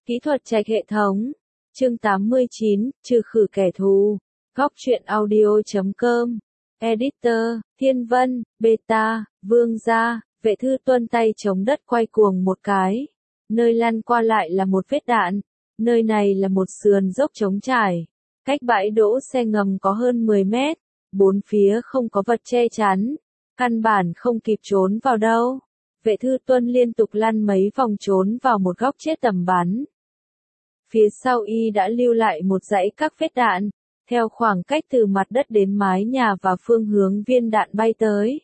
Kỹ thuật trạch hệ thống. Chương 89, trừ khử kẻ thù. Góc truyện audio.com. Editor, Thiên Vân, Beta, Vương Gia, Vệ Thư Tuân tay chống đất quay cuồng một cái. Nơi lăn qua lại là một vết đạn. Nơi này là một sườn dốc trống trải. Cách bãi đỗ xe ngầm có hơn 10 mét. Bốn phía không có vật che chắn. Căn bản không kịp trốn vào đâu. Vệ Thư Tuân liên tục lăn mấy vòng trốn vào một góc chết tầm bắn. Phía sau y đã lưu lại một dãy các vết đạn, theo khoảng cách từ mặt đất đến mái nhà và phương hướng viên đạn bay tới.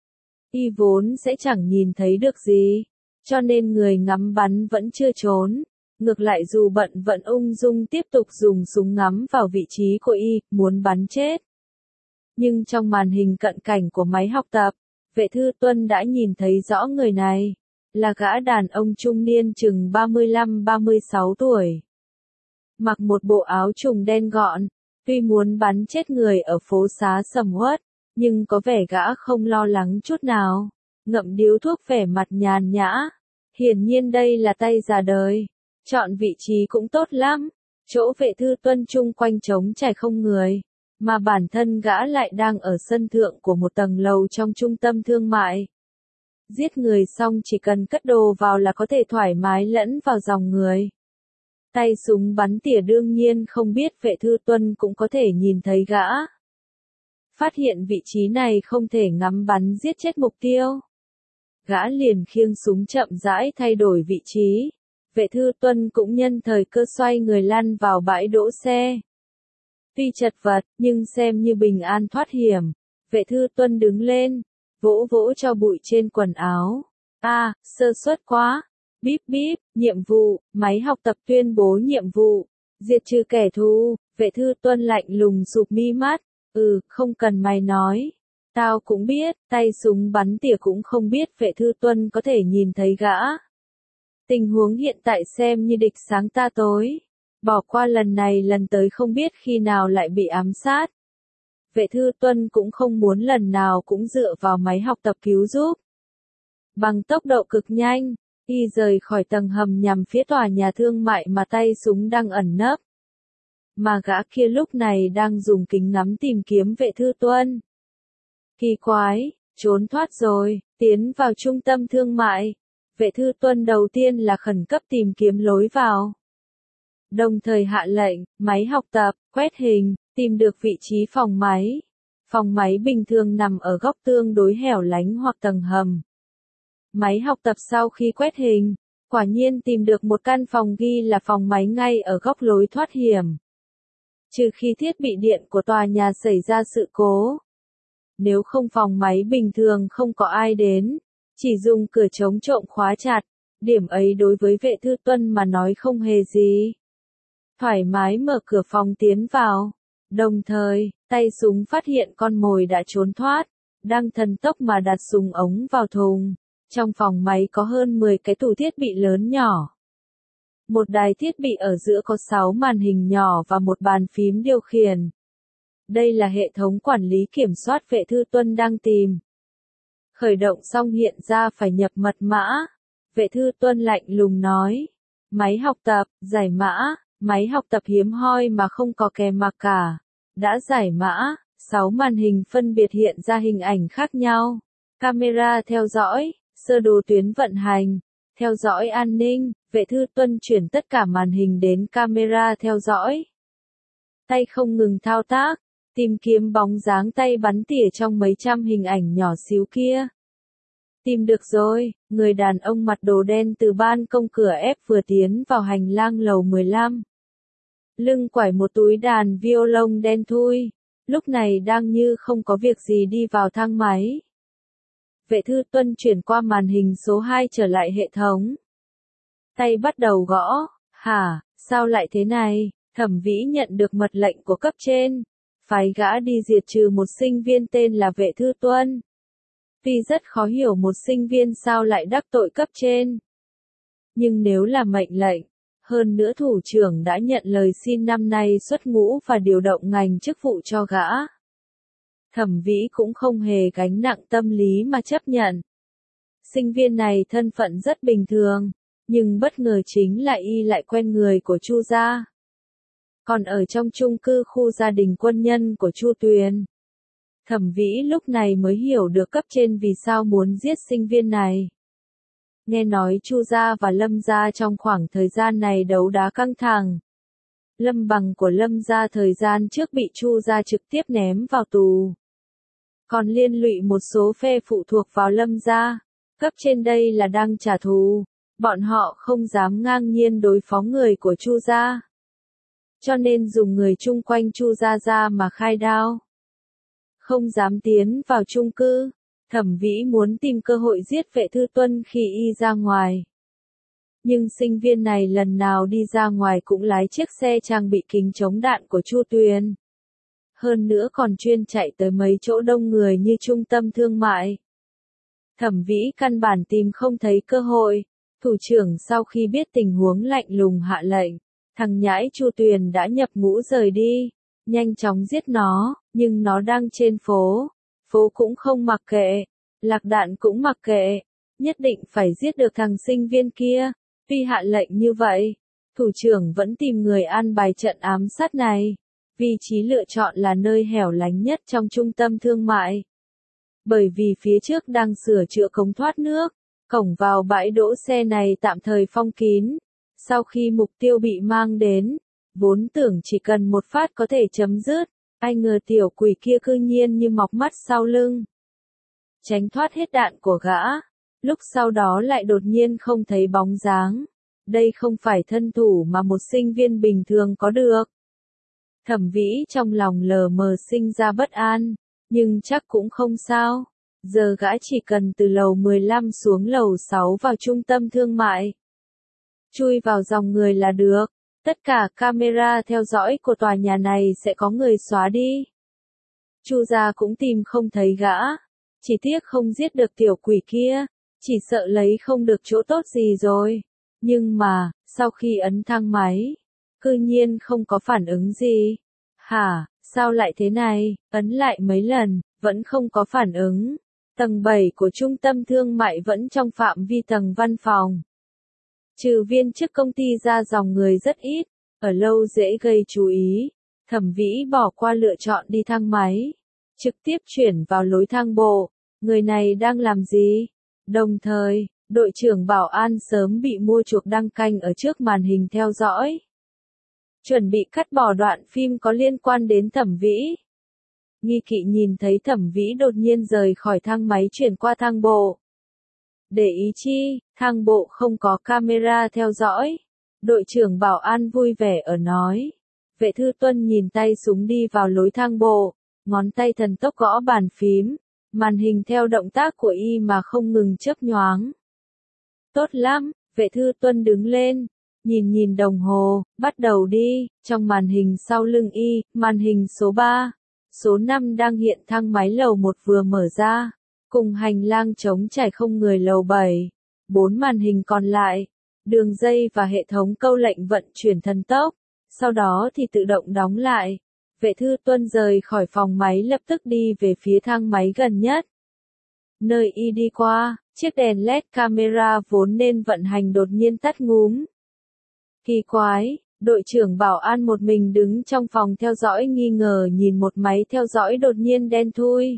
Y vốn sẽ chẳng nhìn thấy được gì, cho nên người ngắm bắn vẫn chưa trốn. Ngược lại dù bận vẫn ung dung tiếp tục dùng súng ngắm vào vị trí của y, muốn bắn chết. Nhưng trong màn hình cận cảnh của máy học tập, Vệ Thư Tuân đã nhìn thấy rõ người này, là gã đàn ông trung niên chừng 35-36 tuổi. Mặc một bộ áo trùng đen gọn, tuy muốn bắn chết người ở phố xá sầm uất, nhưng có vẻ gã không lo lắng chút nào, ngậm điếu thuốc vẻ mặt nhàn nhã. Hiển nhiên đây là tay già đời, chọn vị trí cũng tốt lắm, chỗ Vệ Thư Tuân chung quanh trống trải không người, mà bản thân gã lại đang ở sân thượng của một tầng lầu trong trung tâm thương mại. Giết người xong chỉ cần cất đồ vào là có thể thoải mái lẫn vào dòng người. Tay súng bắn tỉa đương nhiên không biết Vệ Thư Tuân cũng có thể nhìn thấy gã. Phát hiện vị trí này không thể ngắm bắn giết chết mục tiêu. Gã liền khiêng súng chậm rãi thay đổi vị trí. Vệ Thư Tuân cũng nhân thời cơ xoay người lăn vào bãi đỗ xe. Tuy chật vật, nhưng xem như bình an thoát hiểm. Vệ Thư Tuân đứng lên, vỗ vỗ cho bụi trên quần áo. Sơ suất quá. Bíp bíp, nhiệm vụ, máy học tập tuyên bố nhiệm vụ. Diệt trừ kẻ thù. Vệ Thư Tuân lạnh lùng sụp mi mắt. Không cần mày nói. Tao cũng biết, tay súng bắn tỉa cũng không biết Vệ Thư Tuân có thể nhìn thấy gã. Tình huống hiện tại xem như địch sáng ta tối. Bỏ qua lần này lần tới không biết khi nào lại bị ám sát. Vệ Thư Tuân cũng không muốn lần nào cũng dựa vào máy học tập cứu giúp. Bằng tốc độ cực nhanh, y rời khỏi tầng hầm nhằm phía tòa nhà thương mại mà tay súng đang ẩn nấp. Mà gã kia lúc này đang dùng kính ngắm tìm kiếm Vệ Thư Tuân. Kỳ quái, trốn thoát rồi, tiến vào trung tâm thương mại. Vệ Thư Tuân đầu tiên là khẩn cấp tìm kiếm lối vào. Đồng thời hạ lệnh, máy học tập, quét hình, tìm được vị trí phòng máy. Phòng máy bình thường nằm ở góc tương đối hẻo lánh hoặc tầng hầm. Máy học tập sau khi quét hình, quả nhiên tìm được một căn phòng ghi là phòng máy ngay ở góc lối thoát hiểm. Trừ khi thiết bị điện của tòa nhà xảy ra sự cố. Nếu không phòng máy bình thường không có ai đến, chỉ dùng cửa chống trộm khóa chặt, điểm ấy đối với Vệ Thư Tuân mà nói không hề gì. Thoải mái mở cửa phòng tiến vào. Đồng thời, tay súng phát hiện con mồi đã trốn thoát, đang thần tốc mà đặt súng ống vào thùng. Trong phòng máy có hơn 10 cái tủ thiết bị lớn nhỏ. Một đài thiết bị ở giữa có 6 màn hình nhỏ và một bàn phím điều khiển. Đây là hệ thống quản lý kiểm soát Vệ Thư Tuân đang tìm. Khởi động xong hiện ra phải nhập mật mã. Vệ Thư Tuân lạnh lùng nói. Máy học tập, giải mã. Máy học tập hiếm hoi mà không có kèm mặc cả. Đã giải mã, 6 màn hình phân biệt hiện ra hình ảnh khác nhau. Camera theo dõi, sơ đồ tuyến vận hành, theo dõi an ninh. Vệ Thư Tuân chuyển tất cả màn hình đến camera theo dõi. Tay không ngừng thao tác, tìm kiếm bóng dáng tay bắn tỉa trong mấy trăm hình ảnh nhỏ xíu kia. Tìm được rồi, người đàn ông mặc đồ đen từ ban công cửa ép vừa tiến vào hành lang lầu 15. Lưng quải một túi đàn violon đen thui, lúc này đang như không có việc gì đi vào thang máy. Vệ Thư Tuân chuyển qua màn hình số 2 trở lại hệ thống. Tay bắt đầu gõ, sao lại thế này? Thẩm Vĩ nhận được mật lệnh của cấp trên, phái gã đi diệt trừ một sinh viên tên là Vệ Thư Tuân. Tuy rất khó hiểu một sinh viên sao lại đắc tội cấp trên. Nhưng nếu là mệnh lệnh, hơn nữa thủ trưởng đã nhận lời xin năm nay xuất ngũ và điều động ngành chức vụ cho gã. Thẩm Vĩ cũng không hề gánh nặng tâm lý mà chấp nhận. Sinh viên này thân phận rất bình thường, Nhưng bất ngờ chính là y lại quen người của Chu gia. Còn ở trong chung cư khu gia đình quân nhân của Chu Tuyền. Thẩm Vĩ lúc này mới hiểu được cấp trên vì sao muốn giết sinh viên này. Nghe nói Chu gia và Lâm gia trong khoảng thời gian này đấu đá căng thẳng. Lâm Bằng của Lâm gia thời gian trước bị Chu gia trực tiếp ném vào tù. Còn liên lụy một số phe phụ thuộc vào Lâm gia. Cấp trên đây là đang trả thù. Bọn họ không dám ngang nhiên đối phó người của Chu gia. Cho nên dùng người chung quanh Chu gia ra mà khai đao. Không dám tiến vào chung cư. Thẩm Vĩ muốn tìm cơ hội giết Vệ Thư Tuân khi y ra ngoài. Nhưng sinh viên này lần nào đi ra ngoài cũng lái chiếc xe trang bị kính chống đạn của Chu Tuyền. Hơn nữa còn chuyên chạy tới mấy chỗ đông người như trung tâm thương mại. Thẩm Vĩ căn bản tìm không thấy cơ hội. Thủ trưởng sau khi biết tình huống lạnh lùng hạ lệnh. Thằng nhãi Chu Tuyền đã nhập ngũ rời đi. Nhanh chóng giết nó, nhưng nó đang trên phố. Phố cũng không mặc kệ. Lạc đạn cũng mặc kệ. Nhất định phải giết được thằng sinh viên kia. Tuy hạ lệnh như vậy, thủ trưởng vẫn tìm người an bài trận ám sát này. Vị trí lựa chọn là nơi hẻo lánh nhất trong trung tâm thương mại. Bởi vì phía trước đang sửa chữa cống thoát nước, cổng vào bãi đỗ xe này tạm thời phong kín. Sau khi mục tiêu bị mang đến, vốn tưởng chỉ cần một phát có thể chấm dứt, ai ngờ tiểu quỷ kia cư nhiên như mọc mắt sau lưng. Tránh thoát hết đạn của gã, lúc sau đó lại đột nhiên không thấy bóng dáng. Đây không phải thân thủ mà một sinh viên bình thường có được. Thẩm Vĩ trong lòng lờ mờ sinh ra bất an, nhưng chắc cũng không sao. Giờ gã chỉ cần từ lầu 15 xuống lầu 6 vào trung tâm thương mại. Chui vào dòng người là được. Tất cả camera theo dõi của tòa nhà này sẽ có người xóa đi. Chu gia cũng tìm không thấy gã. Chỉ tiếc không giết được tiểu quỷ kia. Chỉ sợ lấy không được chỗ tốt gì rồi. Nhưng mà, sau khi ấn thang máy, cư nhiên không có phản ứng gì. Hả, sao lại thế này? Ấn lại mấy lần, vẫn không có phản ứng. Tầng 7 của trung tâm thương mại vẫn trong phạm vi tầng văn phòng. Trừ viên chức công ty ra dòng người rất ít, ở lâu dễ gây chú ý. Thẩm Vĩ bỏ qua lựa chọn đi thang máy, trực tiếp chuyển vào lối thang bộ. Người này đang làm gì? Đồng thời, đội trưởng bảo an sớm bị mua chuộc đăng canh ở trước màn hình theo dõi. Chuẩn bị cắt bỏ đoạn phim có liên quan đến Thẩm Vĩ. Nghi kỵ nhìn thấy Thẩm Vĩ đột nhiên rời khỏi thang máy chuyển qua thang bộ. Để ý chi, thang bộ không có camera theo dõi. Đội trưởng bảo an vui vẻ ở nói. Vệ Thư Tuân nhìn tay súng đi vào lối thang bộ, ngón tay thần tốc gõ bàn phím, màn hình theo động tác của y mà không ngừng chớp nhoáng. Tốt lắm, Vệ Thư Tuân đứng lên, nhìn đồng hồ, bắt đầu đi. Trong màn hình sau lưng y, màn hình số 3, số 5 đang hiện thang máy lầu 1 vừa mở ra, cùng hành lang trống trải không người lầu 7, 4 màn hình còn lại, đường dây và hệ thống câu lệnh vận chuyển thần tốc, sau đó thì tự động đóng lại. Vệ Thư Tuân rời khỏi phòng máy lập tức đi về phía thang máy gần nhất. Nơi y đi qua, chiếc đèn LED camera vốn nên vận hành đột nhiên tắt ngúm. Kỳ quái, đội trưởng bảo an một mình đứng trong phòng theo dõi nghi ngờ nhìn một máy theo dõi đột nhiên đen thui.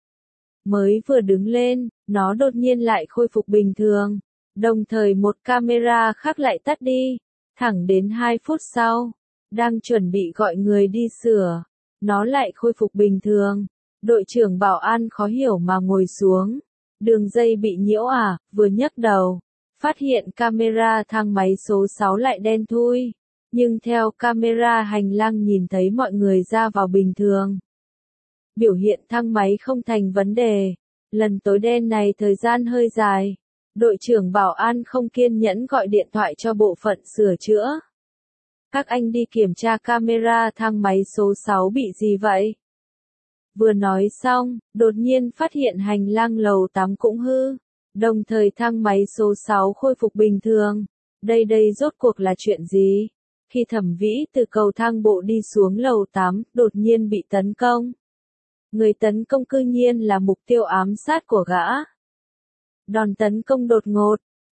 Mới vừa đứng lên, nó đột nhiên lại khôi phục bình thường. Đồng thời một camera khác lại tắt đi. Thẳng đến 2 phút sau, đang chuẩn bị gọi người đi sửa, nó lại khôi phục bình thường. Đội trưởng bảo an khó hiểu mà ngồi xuống. Đường dây bị nhiễu à, vừa nhấc đầu. Phát hiện camera thang máy số 6 lại đen thui. Nhưng theo camera hành lang nhìn thấy mọi người ra vào bình thường. Biểu hiện thang máy không thành vấn đề. Lần tối đen này thời gian hơi dài. Đội trưởng bảo an không kiên nhẫn gọi điện thoại cho bộ phận sửa chữa. Các anh đi kiểm tra camera thang máy số 6 bị gì vậy? Vừa nói xong, đột nhiên phát hiện hành lang lầu 8 cũng hư. Đồng thời thang máy số 6 khôi phục bình thường. Đây rốt cuộc là chuyện gì? Khi Thẩm Vĩ từ cầu thang bộ đi xuống lầu 8, đột nhiên bị tấn công. Người tấn công cư nhiên là mục tiêu ám sát của gã. Đòn tấn công đột ngột,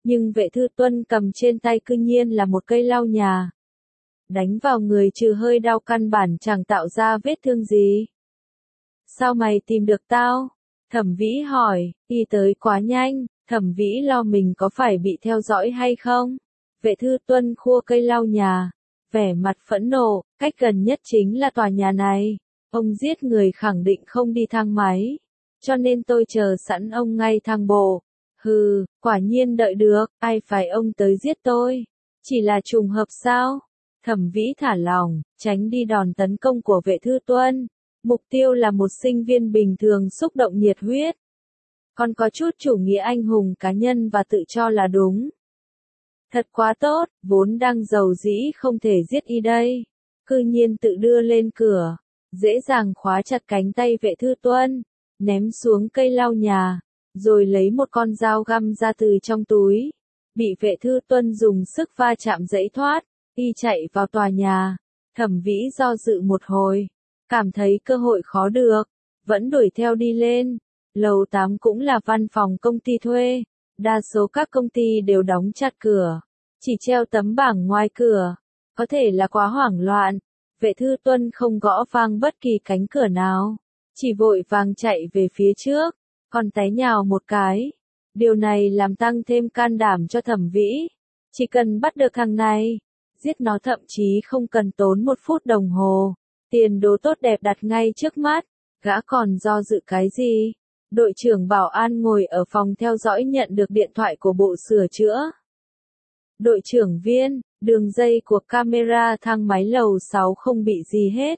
Nhưng vệ thư tuân cầm trên tay cư nhiên là một cây lau nhà. Đánh vào người trừ hơi đau căn bản chẳng tạo ra vết thương gì. Sao mày tìm được tao? Thẩm Vĩ hỏi, y tới quá nhanh, Thẩm Vĩ lo mình có phải bị theo dõi hay không? Vệ thư tuân khua cây lau nhà, vẻ mặt phẫn nộ, cách gần nhất chính là tòa nhà này. Ông giết người khẳng định không đi thang máy, cho nên tôi chờ sẵn ông ngay thang bộ. Hừ, quả nhiên đợi được, ai phải ông tới giết tôi? Chỉ là trùng hợp sao? Thẩm Vĩ thả lỏng, tránh đi đòn tấn công của vệ thư tuân. Mục tiêu là một sinh viên bình thường xúc động nhiệt huyết. Còn có chút chủ nghĩa anh hùng cá nhân và tự cho là đúng. Thật quá tốt, vốn đang giàu dĩ không thể giết y đây. Cư nhiên tự đưa lên cửa, dễ dàng khóa chặt cánh tay vệ thư tuân, ném xuống cây lau nhà, rồi lấy một con dao găm ra từ trong túi. Bị vệ thư tuân dùng sức va chạm giãy thoát, y chạy vào tòa nhà. Thẩm Vĩ do dự một hồi, cảm thấy cơ hội khó được, vẫn đuổi theo đi lên. Lầu 8 cũng là văn phòng công ty thuê, đa số các công ty đều đóng chặt cửa, chỉ treo tấm bảng ngoài cửa, có thể là quá hoảng loạn. Vệ thư tuân không gõ vang bất kỳ cánh cửa nào, chỉ vội vàng chạy về phía trước, còn té nhào một cái. Điều này làm tăng thêm can đảm cho Thẩm Vĩ, chỉ cần bắt được thằng này, giết nó thậm chí không cần tốn 1 phút đồng hồ. Tiền đồ tốt đẹp đặt ngay trước mắt, gã còn do dự cái gì? Đội trưởng bảo an ngồi ở phòng theo dõi nhận được điện thoại của bộ sửa chữa. Đội trưởng Viên, đường dây của camera thang máy lầu 6 không bị gì hết.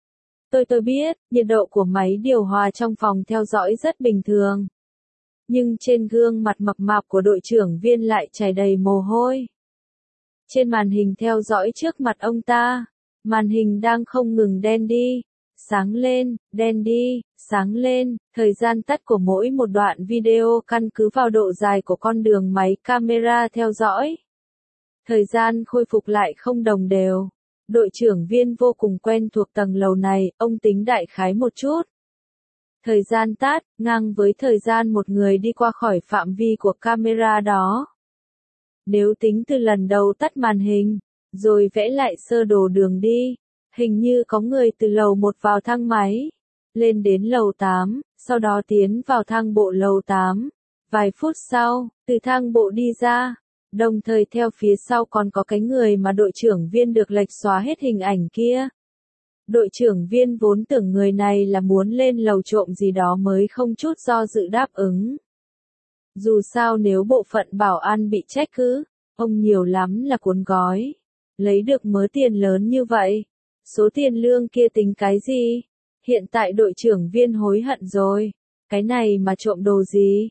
Tôi biết, nhiệt độ của máy điều hòa trong phòng theo dõi rất bình thường. Nhưng trên gương mặt mập mạp của đội trưởng Viên lại chảy đầy mồ hôi. Trên màn hình theo dõi trước mặt ông ta, màn hình đang không ngừng đen đi, sáng lên, đen đi, sáng lên. Thời gian tắt của mỗi một đoạn video căn cứ vào độ dài của con đường máy camera theo dõi. Thời gian khôi phục lại không đồng đều. Đội trưởng Viên vô cùng quen thuộc tầng lầu này, ông tính đại khái một chút. Thời gian tắt, ngang với thời gian một người đi qua khỏi phạm vi của camera đó. Nếu tính từ lần đầu tắt màn hình, rồi vẽ lại sơ đồ đường đi, hình như có người từ lầu 1 vào thang máy, lên đến lầu 8, sau đó tiến vào thang bộ lầu 8. Vài phút sau, từ thang bộ đi ra, đồng thời theo phía sau còn có cái người mà đội trưởng Viên được lệch xóa hết hình ảnh kia. Đội trưởng Viên vốn tưởng người này là muốn lên lầu trộm gì đó mới không chút do dự đáp ứng. Dù sao nếu bộ phận bảo an bị trách cứ, ông nhiều lắm là cuốn gói. Lấy được mớ tiền lớn như vậy, số tiền lương kia tính cái gì? Hiện tại đội trưởng Viên hối hận rồi. Cái này mà trộm đồ gì?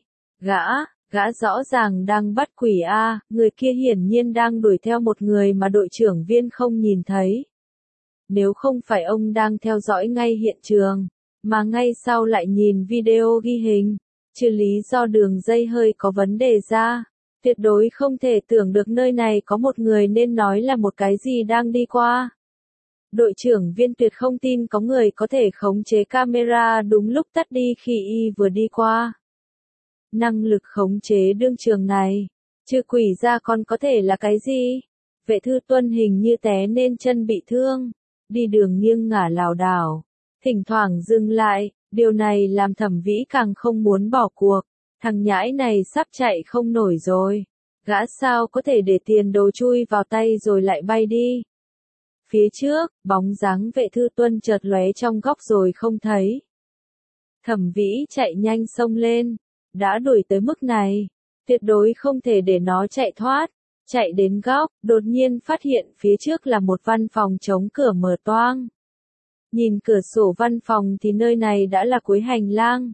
Gã rõ ràng đang bắt quỷ a, người kia hiển nhiên đang đuổi theo một người mà đội trưởng Viên không nhìn thấy. Nếu không phải ông đang theo dõi ngay hiện trường, mà ngay sau lại nhìn video ghi hình, trừ lý do đường dây hơi có vấn đề ra, tuyệt đối không thể tưởng được nơi này có một người nên nói là một cái gì đang đi qua. Đội trưởng Viên tuyệt không tin có người có thể khống chế camera đúng lúc tắt đi khi y vừa đi qua. Năng lực khống chế đương trường này, trừ quỷ ra còn có thể là cái gì? Vệ thư tuân hình như té nên chân bị thương, đi đường nghiêng ngả lảo đảo, thỉnh thoảng dừng lại, điều này làm Thẩm Vĩ càng không muốn bỏ cuộc. Thằng nhãi này sắp chạy không nổi rồi, gã sao có thể để tiền đồ chui vào tay rồi lại bay đi. Phía trước, bóng dáng vệ thư tuân chợt lóe trong góc rồi không thấy. Thẩm Vĩ chạy nhanh xông lên, đã đuổi tới mức này, tuyệt đối không thể để nó chạy thoát. Chạy đến góc, đột nhiên phát hiện phía trước là một văn phòng chống cửa mở toang. Nhìn cửa sổ văn phòng thì nơi này đã là cuối hành lang.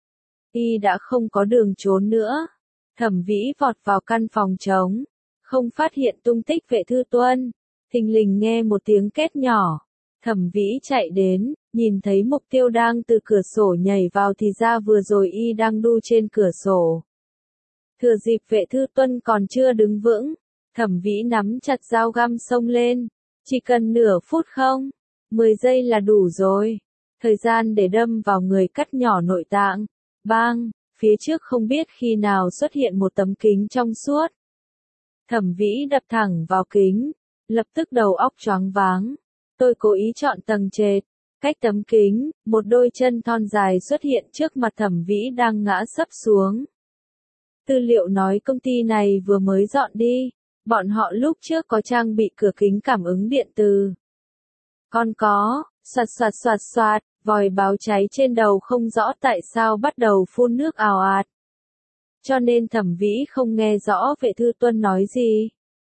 Y đã không có đường trốn nữa. Thẩm Vĩ vọt vào căn phòng trống, không phát hiện tung tích vệ thư tuân. Thình lình nghe một tiếng két nhỏ. Thẩm Vĩ chạy đến, nhìn thấy mục tiêu đang từ cửa sổ nhảy vào thì ra vừa rồi y đang đu trên cửa sổ. Thừa dịp vệ thư tuân còn chưa đứng vững, Thẩm Vĩ nắm chặt dao găm xông lên. Chỉ cần nửa phút không? 10 giây là đủ rồi. Thời gian để đâm vào người cắt nhỏ nội tạng. Bang, phía trước không biết khi nào xuất hiện một tấm kính trong suốt. Thẩm Vĩ đập thẳng vào kính, lập tức đầu óc choáng váng. Tôi cố ý chọn tầng trệt, cách tấm kính, một đôi chân thon dài xuất hiện trước mặt Thẩm Vĩ đang ngã sấp xuống. Tư liệu nói công ty này vừa mới dọn đi, bọn họ lúc trước có trang bị cửa kính cảm ứng điện từ. Còn có, xoạt xoạt xoạt xoạt, vòi báo cháy trên đầu không rõ tại sao bắt đầu phun nước ào ạt. Cho nên Thẩm Vĩ không nghe rõ Vệ Thư Tuân nói gì.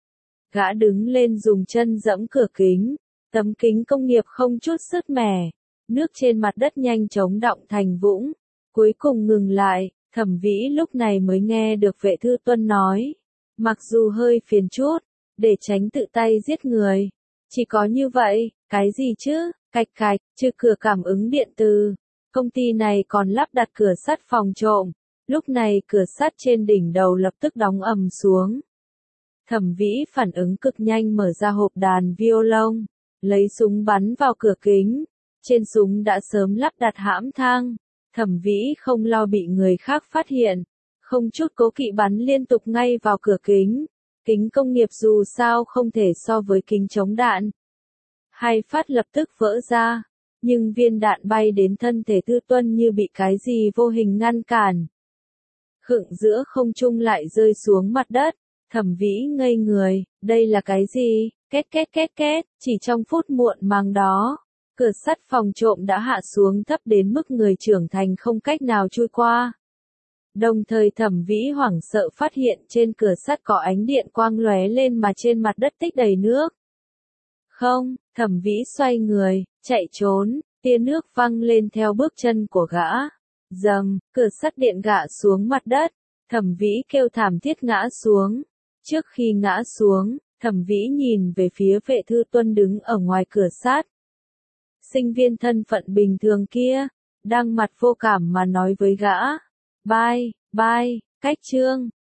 Gã đứng lên dùng chân giẫm cửa kính, tấm kính công nghiệp không chút sứt mẻ, nước trên mặt đất nhanh chóng đọng thành vũng, cuối cùng ngừng lại. Thẩm Vĩ lúc này mới nghe được Vệ Thư Tuân nói, mặc dù hơi phiền chút, để tránh tự tay giết người. Chỉ có như vậy, cái gì chứ, cạch cạch, trừ cửa cảm ứng điện từ. Công ty này còn lắp đặt cửa sắt phòng trộm, lúc này cửa sắt trên đỉnh đầu lập tức đóng ầm xuống. Thẩm Vĩ phản ứng cực nhanh mở ra hộp đàn violon, lấy súng bắn vào cửa kính, trên súng đã sớm lắp đặt hãm thang. Thẩm Vĩ không lo bị người khác phát hiện, không chút cố kỵ bắn liên tục ngay vào cửa kính. Kính công nghiệp dù sao không thể so với kính chống đạn. Hai phát lập tức vỡ ra, nhưng viên đạn bay đến thân thể Thư Tuân như bị cái gì vô hình ngăn cản. Khựng giữa không trung lại rơi xuống mặt đất, Thẩm Vĩ ngây người, đây là cái gì, két két két két, chỉ trong phút muộn màng đó. Cửa sắt phòng trộm đã hạ xuống thấp đến mức người trưởng thành không cách nào chui qua. Đồng thời Thẩm Vĩ hoảng sợ phát hiện trên cửa sắt có ánh điện quang lóe lên mà trên mặt đất tích đầy nước. Không, Thẩm Vĩ xoay người, chạy trốn, tia nước văng lên theo bước chân của gã. Dầm, cửa sắt điện gạ xuống mặt đất, Thẩm Vĩ kêu thảm thiết ngã xuống. Trước khi ngã xuống, Thẩm Vĩ nhìn về phía Vệ Thư Tuân đứng ở ngoài cửa sắt. Sinh viên thân phận bình thường kia, đang mặt vô cảm mà nói với gã. Bye, bye, cách chương.